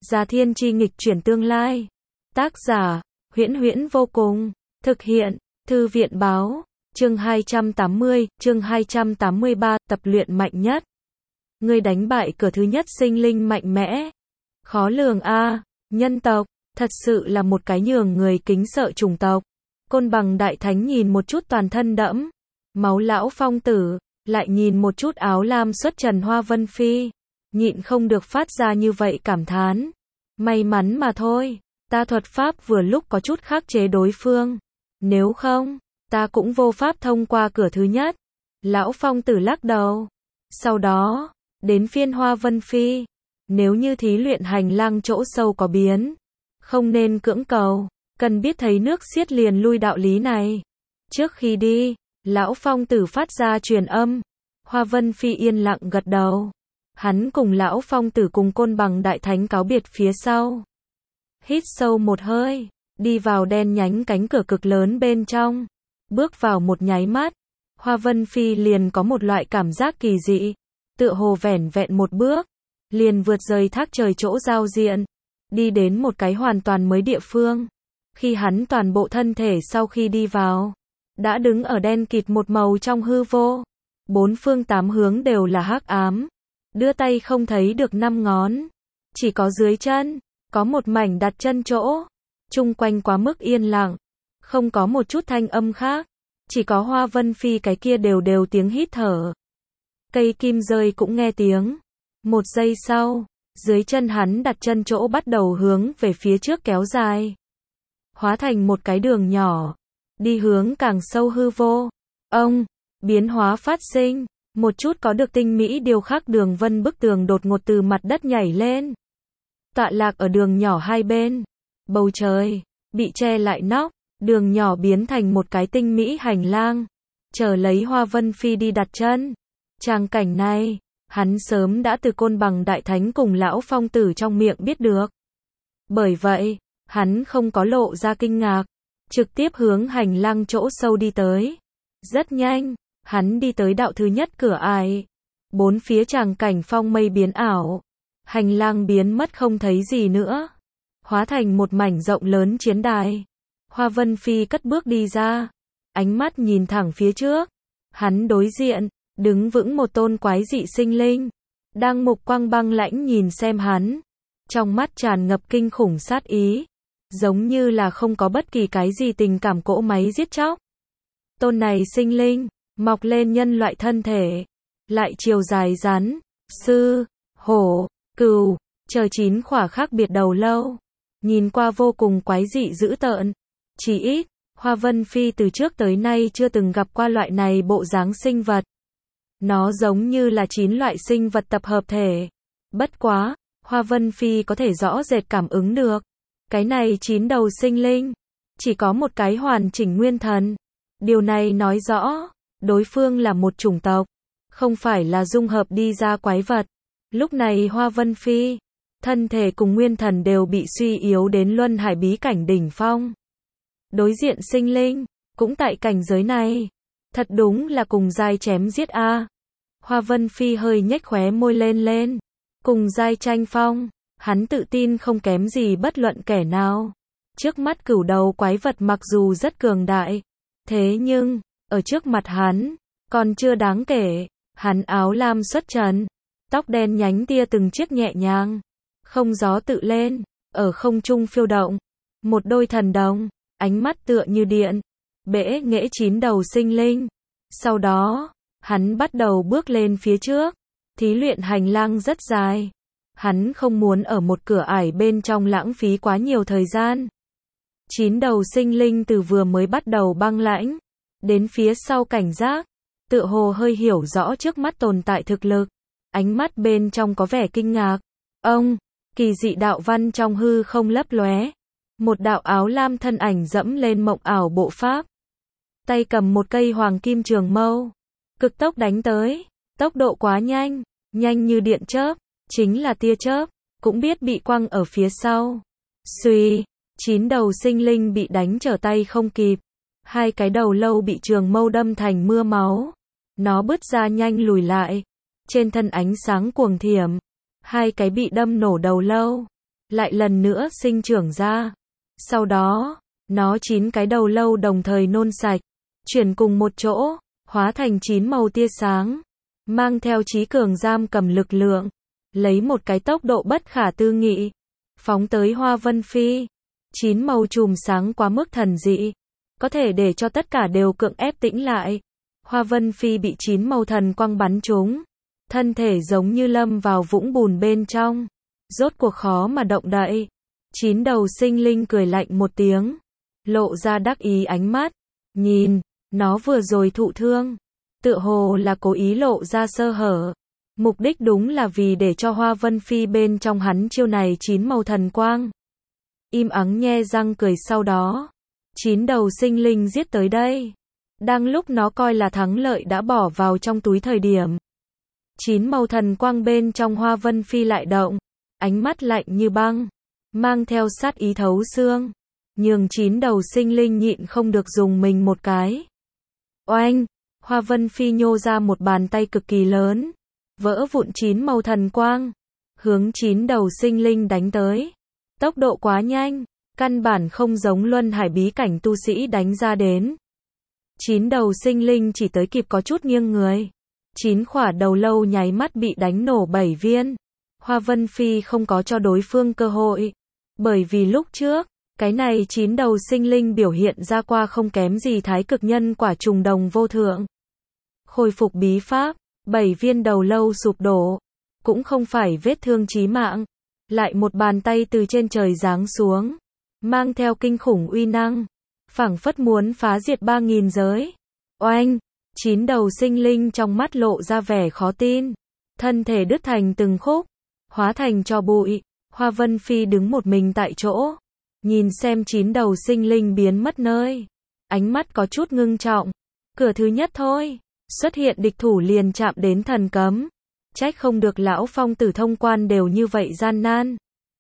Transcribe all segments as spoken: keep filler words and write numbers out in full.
Già Thiên Chi nghịch chuyển tương lai. Tác giả, Huyễn Huyễn vô cùng. Thực hiện, Thư viện báo. Chương hai trăm tám mươi, chương hai trăm tám mươi ba, tập luyện mạnh nhất. Ngươi đánh bại cửa thứ nhất sinh linh mạnh mẽ. Khó lường a, nhân tộc, thật sự là một cái nhường người kính sợ chủng tộc. Côn Bằng Đại Thánh nhìn một chút toàn thân đẫm máu lão phong tử, lại nhìn một chút áo lam xuất trần Hoa Vân Phi, nhịn không được phát ra như vậy cảm thán. May mắn mà thôi, ta thuật pháp vừa lúc có chút khắc chế đối phương. Nếu không, ta cũng vô pháp thông qua cửa thứ nhất. Lão phong tử lắc đầu. Sau đó, đến phiên Hoa Vân Phi. Nếu như thí luyện hành lang chỗ sâu có biến, không nên cưỡng cầu, cần biết thấy nước xiết liền lui đạo lý này. Trước khi đi, lão phong tử phát ra truyền âm. Hoa Vân Phi yên lặng gật đầu. Hắn cùng lão phong tử cùng Côn Bằng Đại Thánh cáo biệt phía sau. Hít sâu một hơi, đi vào đen nhánh cánh cửa cực lớn bên trong. Bước vào một nháy mắt, Hoa Vân Phi liền có một loại cảm giác kỳ dị. Tựa hồ vẻn vẹn một bước, liền vượt rời thác trời chỗ giao diện, đi đến một cái hoàn toàn mới địa phương. Khi hắn toàn bộ thân thể sau khi đi vào, đã đứng ở đen kịt một màu trong hư vô. Bốn phương tám hướng đều là hắc ám. Đưa tay không thấy được năm ngón. Chỉ có dưới chân, có một mảnh đặt chân chỗ. Chung quanh quá mức yên lặng. Không có một chút thanh âm khác. Chỉ có Hoa Vân Phi cái kia đều đều tiếng hít thở. Cây kim rơi cũng nghe tiếng. Một giây sau, dưới chân hắn đặt chân chỗ bắt đầu hướng về phía trước kéo dài. Hóa thành một cái đường nhỏ. Đi hướng càng sâu hư vô. Ông, biến hóa phát sinh. Một chút có được tinh mỹ điêu khắc đường vân bức tường đột ngột từ mặt đất nhảy lên. Tọa lạc ở đường nhỏ hai bên. Bầu trời, bị che lại nóc. Đường nhỏ biến thành một cái tinh mỹ hành lang. Chờ lấy Hoa Vân Phi đi đặt chân. Tràng cảnh này, hắn sớm đã từ Côn Bằng Đại Thánh cùng lão phong tử trong miệng biết được. Bởi vậy, hắn không có lộ ra kinh ngạc. Trực tiếp hướng hành lang chỗ sâu đi tới. Rất nhanh, hắn đi tới đạo thứ nhất cửa ải. Bốn phía tràng cảnh phong mây biến ảo. Hành lang biến mất không thấy gì nữa. Hóa thành một mảnh rộng lớn chiến đài. Hoa Vân Phi cất bước đi ra. Ánh mắt nhìn thẳng phía trước. Hắn đối diện, đứng vững một tôn quái dị sinh linh. Đang mục quang băng lãnh nhìn xem hắn. Trong mắt tràn ngập kinh khủng sát ý. Giống như là không có bất kỳ cái gì tình cảm cỗ máy giết chóc. Tôn này sinh linh, mọc lên nhân loại thân thể. Lại chiều dài rắn, sư, hổ, cừu, chờ chín khỏa khác biệt đầu lâu. Nhìn qua vô cùng quái dị dữ tợn. Chỉ ít, Hoa Vân Phi từ trước tới nay chưa từng gặp qua loại này bộ dáng sinh vật. Nó giống như là chín loại sinh vật tập hợp thể. Bất quá, Hoa Vân Phi có thể rõ rệt cảm ứng được. Cái này chín đầu sinh linh, chỉ có một cái hoàn chỉnh nguyên thần. Điều này nói rõ, đối phương là một chủng tộc, không phải là dung hợp đi ra quái vật. Lúc này Hoa Vân Phi, thân thể cùng nguyên thần đều bị suy yếu đến luân hải bí cảnh đỉnh phong. Đối diện sinh linh, cũng tại cảnh giới này. Thật đúng là cùng giai chém giết a. Hoa Vân Phi hơi nhếch khóe môi lên lên. Cùng giai tranh phong, hắn tự tin không kém gì bất luận kẻ nào. Trước mắt cửu đầu quái vật mặc dù rất cường đại, thế nhưng, ở trước mặt hắn, còn chưa đáng kể. Hắn áo lam xuất trần, tóc đen nhánh tia từng chiếc nhẹ nhàng, không gió tự lên, ở không trung phiêu động. Một đôi thần đồng, ánh mắt tựa như điện, bẽ nghễ chín đầu sinh linh. Sau đó, hắn bắt đầu bước lên phía trước. Thí luyện hành lang rất dài. Hắn không muốn ở một cửa ải bên trong lãng phí quá nhiều thời gian. Chín đầu sinh linh từ vừa mới bắt đầu băng lãnh, đến phía sau cảnh giác, tựa hồ hơi hiểu rõ trước mắt tồn tại thực lực. Ánh mắt bên trong có vẻ kinh ngạc. Ông, kỳ dị đạo văn trong hư không lấp lóe. Một đạo áo lam thân ảnh dẫm lên mộng ảo bộ pháp. Tay cầm một cây hoàng kim trường mâu. Cực tốc đánh tới. Tốc độ quá nhanh, nhanh như điện chớp, chính là tia chớp, cũng biết bị quăng ở phía sau. Xuy, chín đầu sinh linh bị đánh trở tay không kịp. Hai cái đầu lâu bị trường mâu đâm thành mưa máu. Nó bứt ra nhanh lùi lại. Trên thân ánh sáng cuồng thiểm. Hai cái bị đâm nổ đầu lâu. lại lần nữa sinh trưởng ra. Sau đó, nó chín cái đầu lâu đồng thời nôn sạch, chuyển cùng một chỗ, hóa thành chín màu tia sáng, mang theo trí cường giam cầm lực lượng, lấy một cái tốc độ bất khả tư nghị, phóng tới Hoa Vân Phi. Chín màu chùm sáng quá mức thần dị, có thể để cho tất cả đều cưỡng ép tĩnh lại. Hoa Vân Phi bị chín màu thần quang bắn trúng, thân thể giống như lâm vào vũng bùn bên trong, rốt cuộc khó mà động đậy. Chín đầu sinh linh cười lạnh một tiếng, lộ ra đắc ý ánh mắt, nhìn, nó vừa rồi thụ thương, tựa hồ là cố ý lộ ra sơ hở. Mục đích đúng là vì để cho Hoa Vân Phi bên trong hắn chiêu này chín màu thần quang. Im ắng nhe răng cười sau đó, chín đầu sinh linh giết tới đây. Đang lúc nó coi là thắng lợi đã bỏ vào trong túi thời điểm, chín màu thần quang bên trong Hoa Vân Phi lại động, ánh mắt lạnh như băng, mang theo sát ý thấu xương, nhường chín đầu sinh linh nhịn không được dùng mình một cái. Oanh, Hoa Vân Phi nhô ra một bàn tay cực kỳ lớn, vỡ vụn chín màu thần quang, hướng chín đầu sinh linh đánh tới. Tốc độ quá nhanh, căn bản không giống luân hải bí cảnh tu sĩ đánh ra đến. Chín đầu sinh linh chỉ tới kịp có chút nghiêng người. Chín khỏa đầu lâu nháy mắt bị đánh nổ bảy viên. Hoa Vân Phi không có cho đối phương cơ hội. Bởi vì lúc trước, cái này chín đầu sinh linh biểu hiện ra qua không kém gì thái cực nhân quả trùng đồng vô thượng. Khôi phục bí pháp, bảy viên đầu lâu sụp đổ. Cũng không phải vết thương chí mạng. Lại một bàn tay từ trên trời giáng xuống, mang theo kinh khủng uy năng, phảng phất muốn phá diệt ba nghìn giới. Oanh, chín đầu sinh linh trong mắt lộ ra vẻ khó tin, thân thể đứt thành từng khúc, hóa thành tro bụi. Hoa Vân Phi đứng một mình tại chỗ, nhìn xem chín đầu sinh linh biến mất nơi, ánh mắt có chút ngưng trọng. Cửa thứ nhất thôi, xuất hiện địch thủ liền chạm đến thần cấm. Trách không được lão phong tử thông quan đều như vậy gian nan.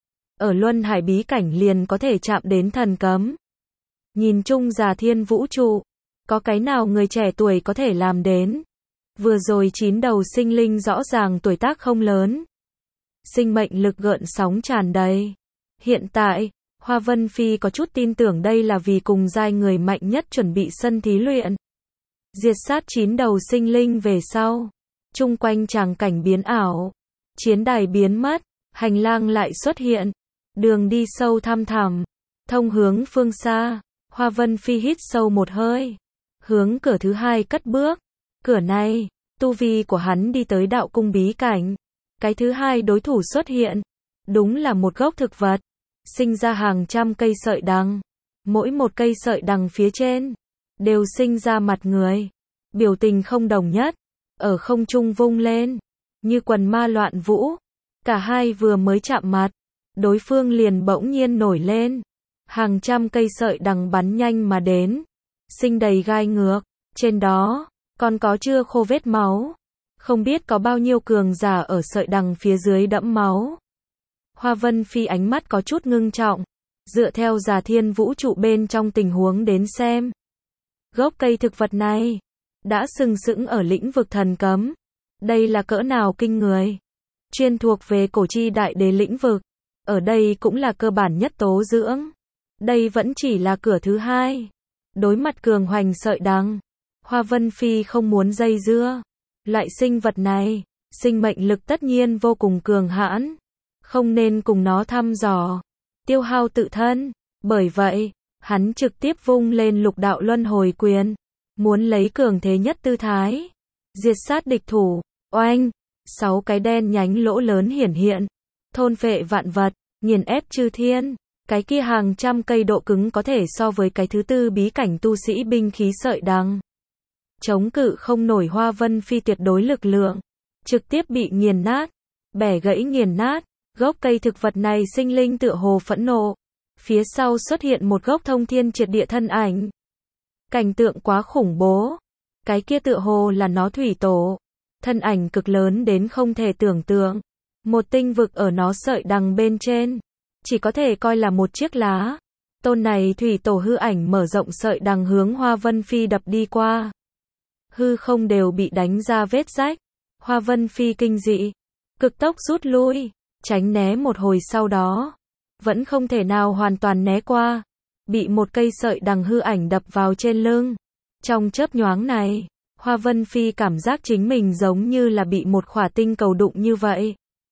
Ở luân hải bí cảnh liền có thể chạm đến thần cấm. Nhìn chung già thiên vũ trụ, có cái nào người trẻ tuổi có thể làm đến. Vừa rồi chín đầu sinh linh rõ ràng tuổi tác không lớn. Sinh mệnh lực gợn sóng tràn đầy. Hiện tại, Hoa Vân Phi có chút tin tưởng đây là vì cùng giai người mạnh nhất chuẩn bị sân thí luyện. Diệt sát chín đầu sinh linh về sau. Chung quanh tràng cảnh biến ảo, chiến đài biến mất, hành lang lại xuất hiện, đường đi sâu thăm thẳm, thông hướng phương xa. Hoa Vân Phi hít sâu một hơi, hướng cửa thứ hai cất bước. Cửa này, tu vi của hắn đi tới đạo cung bí cảnh. Cái thứ hai đối thủ xuất hiện, đúng là một gốc thực vật, sinh ra hàng trăm cây sợi đằng. Mỗi một cây sợi đằng phía trên, đều sinh ra mặt người, biểu tình không đồng nhất. Ở không trung vung lên, như quần ma loạn vũ. Cả hai vừa mới chạm mặt, đối phương liền bỗng nhiên nổi lên. Hàng trăm cây sợi đằng bắn nhanh mà đến, sinh đầy gai ngược. Trên đó, còn có chưa khô vết máu. Không biết có bao nhiêu cường giả ở sợi đằng phía dưới đẫm máu. Hoa Vân Phi ánh mắt có chút ngưng trọng, dựa theo già thiên vũ trụ bên trong tình huống đến xem. Gốc cây thực vật này đã sừng sững ở lĩnh vực thần cấm. Đây là cỡ nào kinh người. Chuyên thuộc về cổ chi đại đế lĩnh vực. Ở đây cũng là cơ bản nhất tố dưỡng. Đây vẫn chỉ là cửa thứ hai. Đối mặt cường hoành sợi đằng, Hoa Vân Phi không muốn dây dưa. Loại sinh vật này, sinh mệnh lực tất nhiên vô cùng cường hãn. Không nên cùng nó thăm dò, tiêu hao tự thân. Bởi vậy, hắn trực tiếp vung lên lục đạo luân hồi quyền. Muốn lấy cường thế nhất tư thái, diệt sát địch thủ. Oanh, sáu cái đen nhánh lỗ lớn hiển hiện, thôn phệ vạn vật, nghiền ép chư thiên. Cái kia hàng trăm cây độ cứng có thể so với cái thứ tư bí cảnh tu sĩ binh khí sợi đằng. Chống cự không nổi Hoa Vân Phi tuyệt đối lực lượng, trực tiếp bị nghiền nát, bẻ gãy nghiền nát. Gốc cây thực vật này sinh linh tựa hồ phẫn nộ. Phía sau xuất hiện một gốc thông thiên triệt địa thân ảnh. Cảnh tượng quá khủng bố. Cái kia tựa hồ là nó thủy tổ. Thân ảnh cực lớn đến không thể tưởng tượng. Một tinh vực ở nó sợi đằng bên trên. Chỉ có thể coi là một chiếc lá. Tôn này thủy tổ hư ảnh mở rộng sợi đằng hướng Hoa Vân Phi đập đi qua. Hư không đều bị đánh ra vết rách. Hoa Vân Phi kinh dị. Cực tốc rút lui. Tránh né một hồi sau đó. vẫn không thể nào hoàn toàn né qua, bị một cây sợi đằng hư ảnh đập vào trên lưng. Trong chớp nhoáng này, Hoa Vân Phi cảm giác chính mình giống như là bị một khỏa tinh cầu đụng như vậy.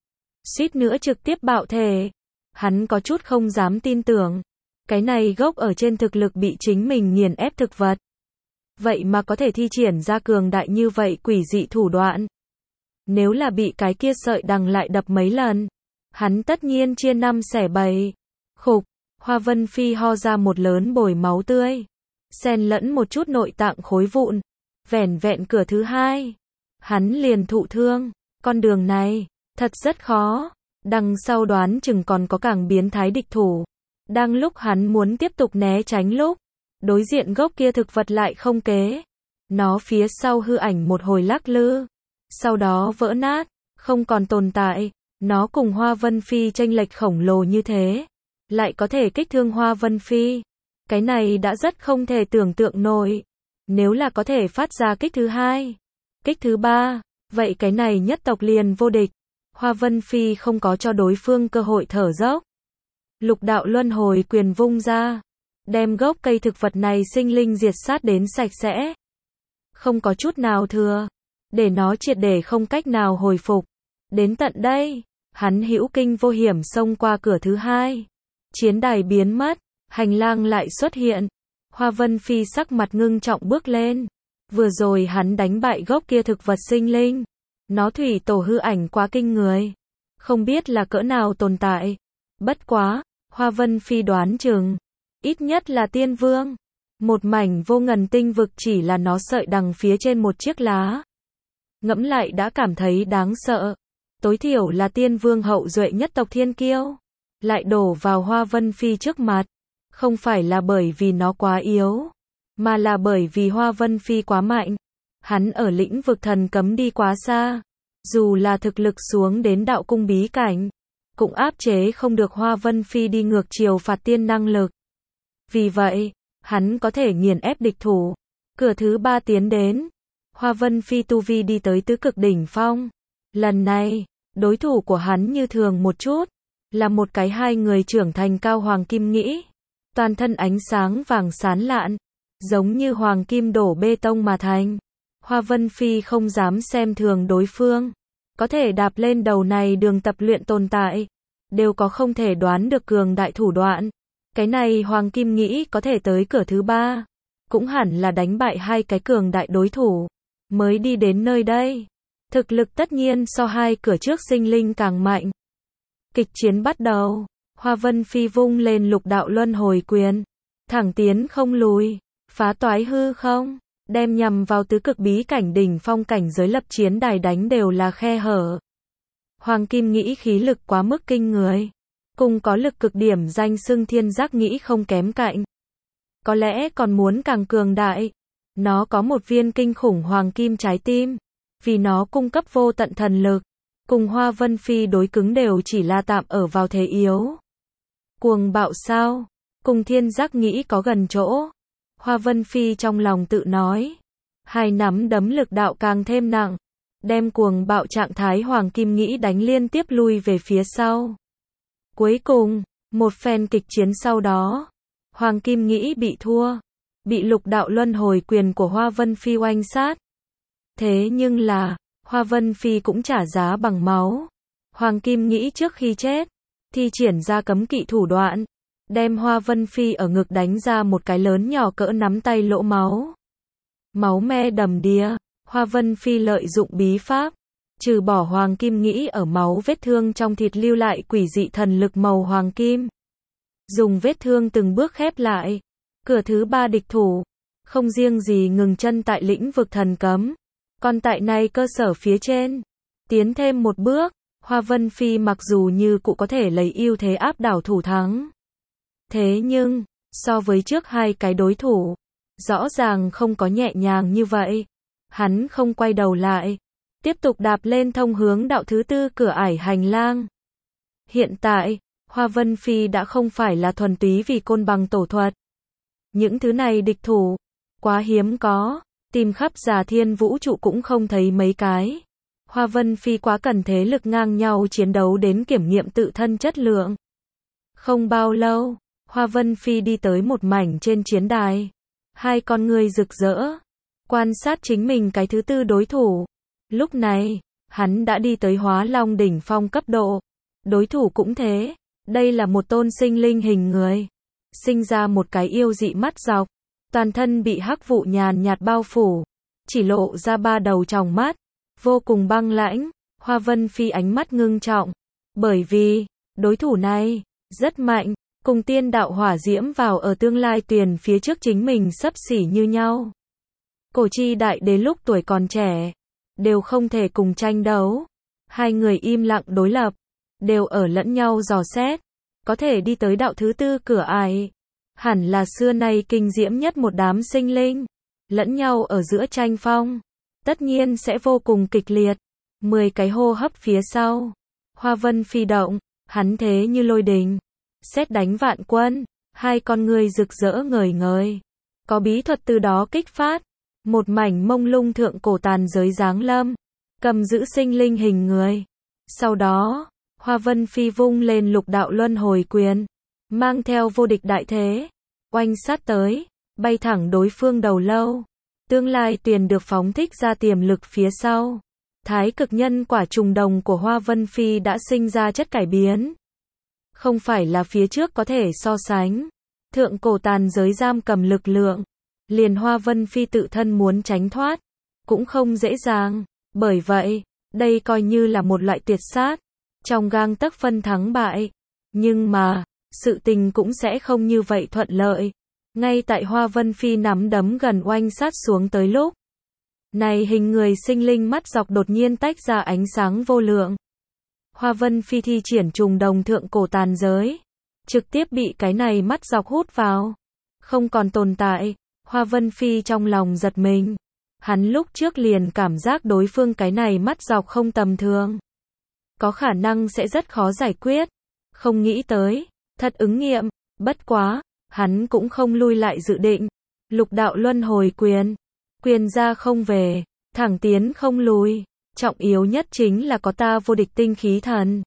Suýt nữa trực tiếp bạo thể. Hắn có chút không dám tin tưởng. Cái này gốc ở trên thực lực bị chính mình nghiền ép thực vật. Vậy mà có thể thi triển ra cường đại như vậy quỷ dị thủ đoạn. Nếu là bị cái kia sợi đằng lại đập mấy lần, hắn tất nhiên chia năm xẻ bảy. Khục, Hoa Vân Phi ho ra một lớn bồi máu tươi. Xen lẫn một chút nội tạng khối vụn. Vẻn vẹn cửa thứ hai. Hắn liền thụ thương. Con đường này, thật rất khó. Đằng sau đoán chừng còn có càng biến thái địch thủ. Đang lúc hắn muốn tiếp tục né tránh lúc, đối diện gốc kia thực vật lại không kế. Nó phía sau hư ảnh một hồi lắc lư. Sau đó vỡ nát, không còn tồn tại. Nó cùng Hoa Vân Phi chênh lệch khổng lồ như thế. Lại có thể kích thương Hoa Vân Phi. Cái này đã rất không thể tưởng tượng nổi. Nếu là có thể phát ra kích thứ hai, kích thứ ba, vậy cái này nhất tộc liền vô địch. Hoa Vân Phi không có cho đối phương cơ hội thở dốc. Lục đạo luân hồi quyền vung ra, đem gốc cây thực vật này sinh linh diệt sát đến sạch sẽ. Không có chút nào thừa, để nó triệt để không cách nào hồi phục. Đến tận đây, hắn hữu kinh vô hiểm xông qua cửa thứ hai. Chiến đài biến mất, hành lang lại xuất hiện. Hoa Vân Phi sắc mặt ngưng trọng bước lên. Vừa rồi hắn đánh bại gốc kia thực vật sinh linh. Nó thủy tổ hư ảnh quá kinh người. Không biết là cỡ nào tồn tại. Bất quá, Hoa Vân Phi đoán chừng. Ít nhất là tiên vương. Một mảnh vô ngần tinh vực chỉ là nó sợi đằng phía trên một chiếc lá. Ngẫm lại đã cảm thấy đáng sợ. Tối thiểu là tiên vương hậu duệ nhất tộc thiên kiêu. Lại đổ vào Hoa Vân Phi trước mặt. Không phải là bởi vì nó quá yếu, mà là bởi vì Hoa Vân Phi quá mạnh. Hắn ở lĩnh vực thần cấm đi quá xa. Dù là thực lực xuống đến đạo cung bí cảnh, cũng áp chế không được Hoa Vân Phi đi ngược chiều phạt tiên năng lực. Vì vậy, hắn có thể nghiền ép địch thủ. Cửa thứ ba tiến đến. Hoa Vân Phi tu vi đi tới tứ cực đỉnh phong. Lần này, đối thủ của hắn như thường một chút. Là một cái hai người trưởng thành cao hoàng kim nghĩ. Toàn thân ánh sáng vàng sán lạn. Giống như hoàng kim đổ bê tông mà thành. Hoa Vân Phi không dám xem thường đối phương. Có thể đạp lên đầu này đường tập luyện tồn tại. Đều có không thể đoán được cường đại thủ đoạn. Cái này hoàng kim nghĩ có thể tới cửa thứ ba. Cũng hẳn là đánh bại hai cái cường đại đối thủ. Mới đi đến nơi đây. Thực lực tất nhiên so hai cửa trước sinh linh càng mạnh. Kịch chiến bắt đầu. Hoa Vân Phi vung lên lục đạo luân hồi quyền. Thẳng tiến không lùi. Phá toái hư không. Đem nhằm vào tứ cực bí cảnh đỉnh phong cảnh giới lập chiến đài đánh đều là khe hở. Hoàng Kim nghĩ khí lực quá mức kinh người. Cùng có lực cực điểm danh xưng thiên giác nghĩ không kém cạnh. Có lẽ còn muốn càng cường đại. Nó có một viên kinh khủng hoàng kim trái tim. Vì nó cung cấp vô tận thần lực. Cùng Hoa Vân Phi đối cứng đều chỉ là tạm ở vào thế yếu. Cuồng bạo sao? Cùng thiên giác nghĩ có gần chỗ. Hoa Vân Phi trong lòng tự nói. Hai nắm đấm lực đạo càng thêm nặng. Đem cuồng bạo trạng thái hoàng kim nghĩ đánh liên tiếp lui về phía sau. Cuối cùng, một phen kịch chiến sau đó. Hoàng kim nghĩ bị thua. Bị lục đạo luân hồi quyền của Hoa Vân Phi oanh sát. Thế nhưng là, Hoa Vân Phi cũng trả giá bằng máu. Hoàng kim nghĩ trước khi chết, thi triển ra cấm kỵ thủ đoạn. Đem Hoa Vân Phi ở ngực đánh ra một cái lớn nhỏ cỡ nắm tay lỗ máu. Máu me đầm đìa, Hoa Vân Phi lợi dụng bí pháp. Trừ bỏ hoàng kim nghĩ ở máu vết thương trong thịt lưu lại quỷ dị thần lực màu hoàng kim. Dùng vết thương từng bước khép lại. Cửa thứ ba địch thủ. Không riêng gì ngừng chân tại lĩnh vực thần cấm. Còn tại này cơ sở phía trên. Tiến thêm một bước. Hoa Vân Phi mặc dù như cụ có thể lấy ưu thế áp đảo thủ thắng. Thế nhưng, so với trước hai cái đối thủ. Rõ ràng không có nhẹ nhàng như vậy. Hắn không quay đầu lại. Tiếp tục đạp lên thông hướng đạo thứ tư cửa ải hành lang. Hiện tại, Hoa Vân Phi đã không phải là thuần túy vì côn bằng tổ thuật. Những thứ này địch thủ, quá hiếm có, tìm khắp giả thiên vũ trụ cũng không thấy mấy cái. Hoa Vân Phi quá cần thế lực ngang nhau chiến đấu đến kiểm nghiệm tự thân chất lượng. Không bao lâu, Hoa Vân Phi đi tới một mảnh trên chiến đài. Hai con ngươi rực rỡ, quan sát chính mình cái thứ tư đối thủ. Lúc này, hắn đã đi tới Hóa Long đỉnh phong cấp độ. Đối thủ cũng thế, đây là một tôn sinh linh hình người. Sinh ra một cái yêu dị mắt dọc, toàn thân bị hắc vụ nhàn nhạt bao phủ, chỉ lộ ra ba đầu tròng mắt, vô cùng băng lãnh. Hoa Vân Phi ánh mắt ngưng trọng, bởi vì, đối thủ này, rất mạnh, cùng tiên đạo hỏa diễm vào ở tương lai tuyền phía trước chính mình xấp xỉ như nhau. Cổ chi đại đế lúc tuổi còn trẻ, đều không thể cùng tranh đấu. Hai người im lặng đối lập, đều ở lẫn nhau dò xét, có thể đi tới đạo thứ tư cửa ải. Hẳn là xưa nay kinh diễm nhất một đám sinh linh, lẫn nhau ở giữa tranh phong, tất nhiên sẽ vô cùng kịch liệt. Mười cái hô hấp phía sau, Hoa Vân Phi động, hắn thế như lôi đình, sét đánh vạn quân, hai con người rực rỡ ngời ngời, có bí thuật từ đó kích phát, một mảnh mông lung thượng cổ tàn giới giáng lâm, cầm giữ sinh linh hình người. Sau đó, Hoa Vân Phi vung lên lục đạo luân hồi quyền, mang theo vô địch đại thế, oanh sát tới, bay thẳng đối phương đầu lâu. Tương lai tuyền được phóng thích ra tiềm lực phía sau. Thái cực nhân quả trùng đồng của Hoa Vân Phi đã sinh ra chất cải biến. Không phải là phía trước có thể so sánh. Thượng cổ tàn giới giam cầm lực lượng. Liền Hoa Vân Phi tự thân muốn tránh thoát, cũng không dễ dàng. Bởi vậy, đây coi như là một loại tuyệt sát. Trong gang tấc phân thắng bại. Nhưng mà, sự tình cũng sẽ không như vậy thuận lợi. Ngay tại Hoa Vân Phi nắm đấm gần oanh sát xuống tới lúc này, hình người sinh linh mắt dọc đột nhiên tách ra ánh sáng vô lượng. Hoa Vân Phi thi triển trùng đồng thượng cổ tàn giới, trực tiếp bị cái này mắt dọc hút vào, không còn tồn tại. Hoa Vân Phi trong lòng giật mình, hắn lúc trước liền cảm giác đối phương cái này mắt dọc không tầm thường, có khả năng sẽ rất khó giải quyết, không nghĩ tới, thật ứng nghiệm. Bất quá, hắn cũng không lui lại dự định. Lục đạo luân hồi quyền, quyền ra không về, thẳng tiến không lùi, trọng yếu nhất chính là có ta vô địch tinh khí thần.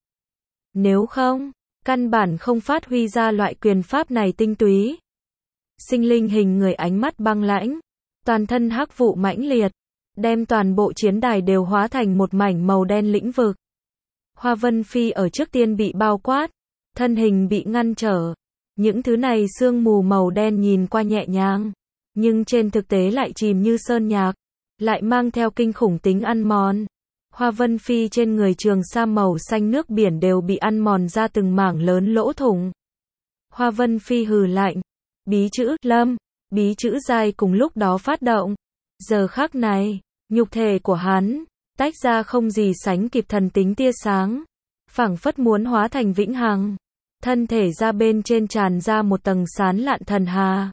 Nếu không, căn bản không phát huy ra loại quyền pháp này tinh túy. Sinh linh hình người ánh mắt băng lãnh, toàn thân hắc vụ mãnh liệt, đem toàn bộ chiến đài đều hóa thành một mảnh màu đen lĩnh vực. Hoa Vân Phi ở trước tiên bị bao quát, thân hình bị ngăn trở. Những thứ này sương mù màu đen nhìn qua nhẹ nhàng, nhưng trên thực tế lại chìm như sơn nhạc, lại mang theo kinh khủng tính ăn mòn. Hoa Vân Phi trên người trường sa màu xanh nước biển đều bị ăn mòn ra từng mảng lớn lỗ thủng. Hoa Vân Phi hừ lạnh, bí chữ lâm, bí chữ giai cùng lúc đó phát động. Giờ khắc này, nhục thể của hắn tách ra không gì sánh kịp thần tính tia sáng, phảng phất muốn hóa thành vĩnh hằng. Thân thể ra bên trên tràn ra một tầng sán lạn thần hà,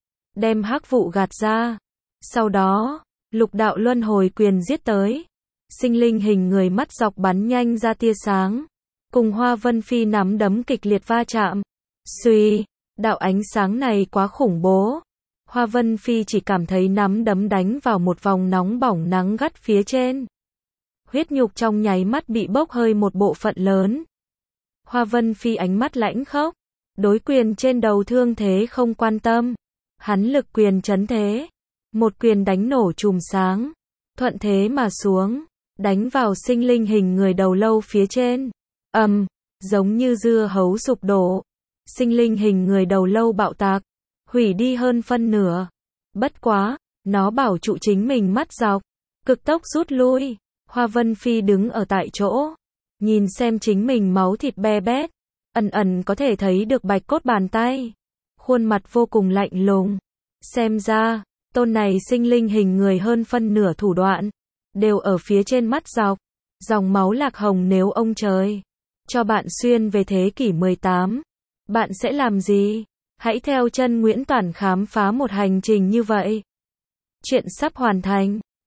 đem hắc vụ gạt ra. Sau đó, lục đạo luân hồi quyền giết tới. Sinh linh hình người mắt dọc bắn nhanh ra tia sáng, cùng Hoa Vân Phi nắm đấm kịch liệt va chạm. Suy, đạo ánh sáng này quá khủng bố. Hoa Vân Phi chỉ cảm thấy nắm đấm đánh vào một vòng nóng bỏng nắng gắt phía trên. Huyết nhục trong nháy mắt bị bốc hơi một bộ phận lớn. Hoa Vân Phi ánh mắt lãnh khốc, đối quyền trên đầu thương thế không quan tâm. Hắn lực quyền chấn thế, một quyền đánh nổ chùm sáng, thuận thế mà xuống, đánh vào sinh linh hình người đầu lâu phía trên. Ầm, um, giống như dưa hấu sụp đổ. Sinh linh hình người đầu lâu bạo tạc, hủy đi hơn phân nửa. Bất quá, nó bảo trụ chính mình mắt dọc, cực tốc rút lui. Hoa Vân Phi đứng ở tại chỗ, nhìn xem chính mình máu thịt be bét, ẩn ẩn có thể thấy được bạch cốt bàn tay, khuôn mặt vô cùng lạnh lùng. Xem ra, tôn này sinh linh hình người hơn phân nửa thủ đoạn, đều ở phía trên mắt dọc. Dòng máu lạc hồng, nếu ông trời cho bạn xuyên về thế kỷ mười tám, bạn sẽ làm gì? Hãy theo chân Nguyễn Toản khám phá một hành trình như vậy. Chuyện sắp hoàn thành.